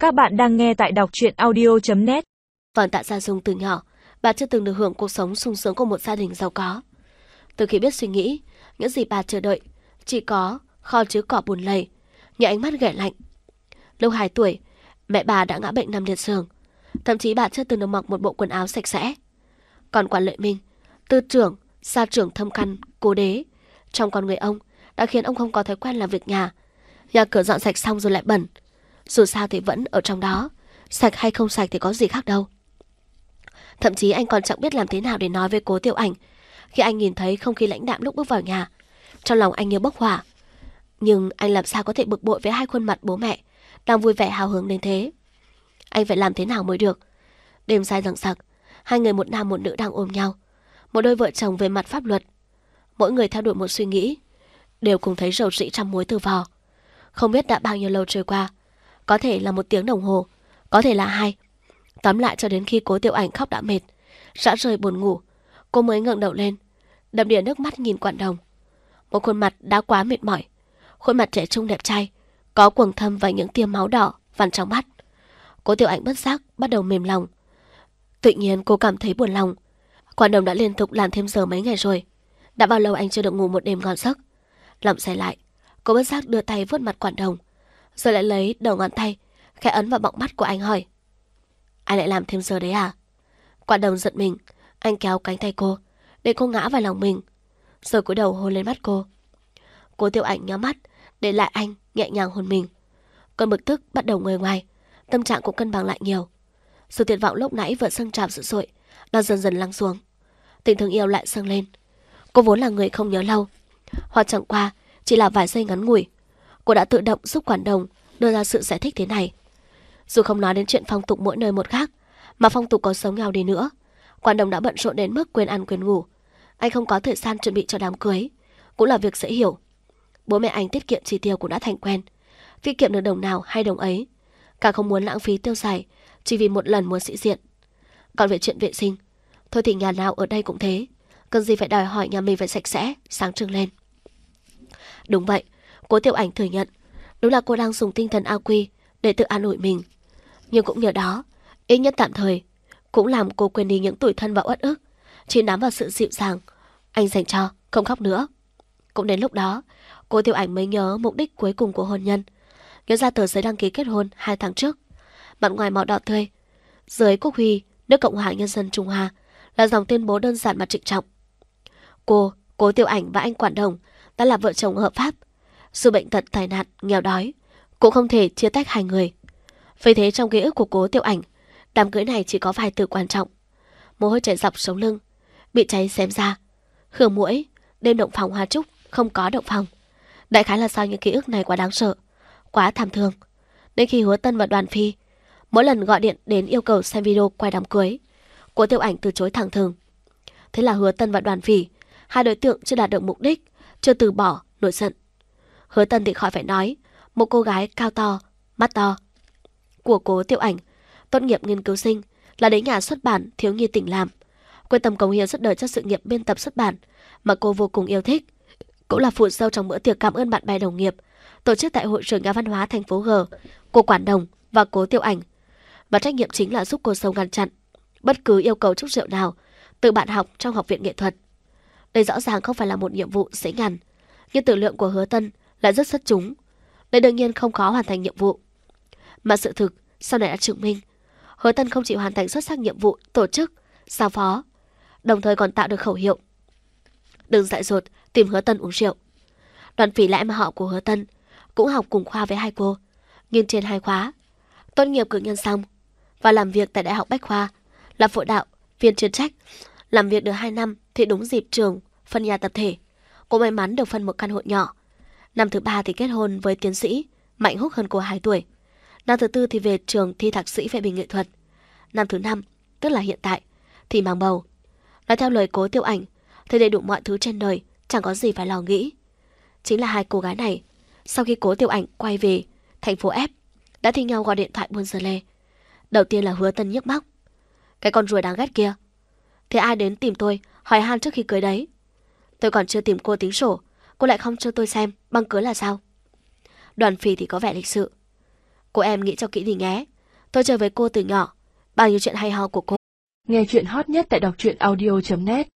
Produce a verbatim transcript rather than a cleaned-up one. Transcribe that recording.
Các bạn đang nghe tại đọc truyện audio chấm net. Vâng, Tạ Gia Dung từ nhỏ, bà chưa từng được hưởng cuộc sống sung sướng của một gia đình giàu có. Từ khi biết suy nghĩ, những gì bà chờ đợi chỉ có kho chứa cỏ bùn lầy, những ánh mắt ghẻ lạnh. Lúc hai tuổi, mẹ bà đã ngã bệnh nằm liệt giường, thậm chí bà chưa từng được mặc một bộ quần áo sạch sẽ. Còn Quản Lệ Minh, tư trưởng, gia trưởng thâm căn, cố đế, trong con người ông đã khiến ông không có thói quen làm việc nhà. Nhà cửa dọn sạch xong rồi lại bẩn. Dù sao thì vẫn ở trong đó, sạch hay không sạch thì có gì khác đâu. Thậm chí anh còn chẳng biết làm thế nào để nói với Cố Tiểu Ảnh. Khi anh nhìn thấy không khí lãnh đạm lúc bước vào nhà, trong lòng anh như bốc hỏa. Nhưng anh làm sao có thể bực bội với hai khuôn mặt bố mẹ đang vui vẻ hào hứng đến thế. Anh phải làm thế nào mới được. Đêm dài dằng dặc, hai người một nam một nữ đang ôm nhau, một đôi vợ chồng về mặt pháp luật. Mỗi người theo đuổi một suy nghĩ, đều cùng thấy rầu rĩ trăm muối từ vò. Không biết đã bao nhiêu lâu trôi qua, có thể là một tiếng đồng hồ, có thể là hai. Tóm lại cho đến khi Cố Tiểu Ảnh khóc đã mệt, rã rời buồn ngủ, cô mới ngẩng đầu lên, đầm đìa nước mắt nhìn Quản Đồng. Một khuôn mặt đã quá mệt mỏi, khuôn mặt trẻ trung đẹp trai, có quầng thâm và những tia máu đỏ vằn trong mắt. Cố Tiểu Ảnh bất giác bắt đầu mềm lòng. Tự nhiên cô cảm thấy buồn lòng. Quản Đồng đã liên tục làm thêm giờ mấy ngày rồi. Đã bao lâu anh chưa được ngủ một đêm ngon giấc. Lòng say lại, cô bất giác đưa tay vuốt mặt Quản Đồng, rồi lại lấy đầu ngón tay khẽ ấn vào bọng mắt của anh, hỏi: Anh lại làm thêm giờ đấy à? Quản Đồng giận mình, anh kéo cánh tay cô để cô ngã vào lòng mình, rồi cúi đầu hôn lên mắt cô. Cố Tiểu Ảnh nhắm mắt để lại anh nhẹ nhàng hôn mình. Cơn bực tức bắt đầu nguôi ngoai, tâm trạng cũng cân bằng lại nhiều. Sự tuyệt vọng lúc nãy vẫn dâng trào dữ dội đang dần dần lắng xuống. Tình thương yêu lại dâng lên. Cô vốn là người không nhớ lâu, hoặc chẳng qua chỉ là vài giây ngắn ngủi, cô đã tự động giúp Quản Đồng đưa ra sự giải thích thế này. Dù không nói đến chuyện phong tục mỗi nơi một khác, mà phong tục có sống nhau đi nữa, Quản Đồng đã bận rộn đến mức quên ăn quên ngủ. Anh không có thời gian chuẩn bị cho đám cưới, cũng là việc dễ hiểu. Bố mẹ anh tiết kiệm chi tiêu cũng đã thành quen, tiết kiệm được đồng nào hay đồng ấy, càng không muốn lãng phí tiêu xài chỉ vì một lần muốn sĩ diện. Còn về chuyện vệ sinh, thôi thì nhà nào ở đây cũng thế, cần gì phải đòi hỏi nhà mình phải sạch sẽ, sáng trưng lên. Đúng vậy, Cố Tiểu Ảnh thừa nhận, đúng là cô đang dùng tinh thần A Quy để tự an ủi mình. Nhưng cũng nhờ đó, ít nhất tạm thời, cũng làm cô quên đi những tủi thân và uất ức, chỉ nắm vào sự dịu dàng anh dành cho, không khóc nữa. Cũng đến lúc đó, Cố Tiểu Ảnh mới nhớ mục đích cuối cùng của hôn nhân. Nhớ ra tờ giấy đăng ký kết hôn hai tháng trước, mặt ngoài màu đỏ tươi, dưới quốc huy nước Cộng hòa Nhân dân Trung Hoa là dòng tuyên bố đơn giản mà trịnh trọng. Cô, Cố Tiểu Ảnh và anh Quản Đồng đã là vợ chồng hợp pháp. Dù bệnh tật, tai nạn, nghèo đói cũng không thể chia tách hai người. Vì thế trong ký ức của Cố Tiểu Ảnh, đám cưới này chỉ có vài từ quan trọng: mồ hôi chảy dọc sống lưng, bị cháy xém da, khử muỗi, đêm động phòng hoa trúc, không có động phòng. Đại khái là sao những ký ức này quá đáng sợ, quá thảm thương, nên khi Hứa Tân và Đoàn Phi mỗi lần gọi điện đến yêu cầu xem video quay đám cưới, Cố Tiểu Ảnh từ chối thẳng thừng. Thế là Hứa Tân và Đoàn Phi, hai đối tượng chưa đạt được mục đích, chưa từ bỏ, nổi giận. Hứa Tân thì khỏi phải nói, một cô gái cao to, mắt to. Của Cố Tiểu Ảnh, tốt nghiệp nghiên cứu sinh, là đến nhà xuất bản Thiếu Nhi Tỉnh làm, quyết tâm cống hiến suốt đời cho sự nghiệp biên tập xuất bản mà cô vô cùng yêu thích. Cũng là phụ dâu trong bữa tiệc cảm ơn bạn bè đồng nghiệp tổ chức tại hội trường nhà văn hóa thành phố G của Quản Đồng và Cố Tiểu Ảnh, và trách nhiệm chính là giúp cô dâu ngăn chặn bất cứ yêu cầu chúc rượu nào từ bạn học trong học viện nghệ thuật. Đây rõ ràng không phải là một nhiệm vụ dễ ngăn, nhưng tử lượng của Hứa Tân lại rất xuất chúng. Đây đương nhiên không khó hoàn thành nhiệm vụ. Mà sự thực sau này đã chứng minh, Hứa Tân không chỉ hoàn thành xuất sắc nhiệm vụ tổ chức, giao phó, đồng thời còn tạo được khẩu hiệu: đừng dại dột tìm Hứa Tân uống rượu. Đoàn Phỉ là em họ của Hứa Tân, cũng học cùng khoa với hai cô, nhưng trên hai khóa, tốt nghiệp cử nhân xong và làm việc tại Đại học Bách Khoa, là phụ đạo viên chuyên trách. Làm việc được hai năm thì đúng dịp trường phân nhà tập thể, cô may mắn được phân một căn hộ nhỏ. Năm thứ ba thì kết hôn với tiến sĩ Mạnh Húc hơn cô hai tuổi. Năm thứ tư thì về trường thi thạc sĩ phê bình nghệ thuật. Năm thứ năm, tức là hiện tại, thì mang bầu. Nói theo lời Cố Tiểu Ảnh, thì đầy đủ mọi thứ trên đời, chẳng có gì phải lo nghĩ. Chính là hai cô gái này, sau khi Cố Tiểu Ảnh quay về thành phố F, đã thi nhau gọi điện thoại buôn dơ lê. Đầu tiên là Hứa Tân nhức móc: cái con ruồi đáng ghét kia, thế ai đến tìm tôi hỏi han trước khi cưới đấy? Tôi còn chưa tìm cô tính sổ, cô lại không cho tôi xem băng cưới là sao? Đoàn Phỉ thì có vẻ lịch sự: cô em nghĩ cho kỹ đi nhé, Tôi chơi với cô từ nhỏ. Bao nhiêu chuyện hay ho của cô. Nghe chuyện hot nhất tại đọc truyện audio chấm net.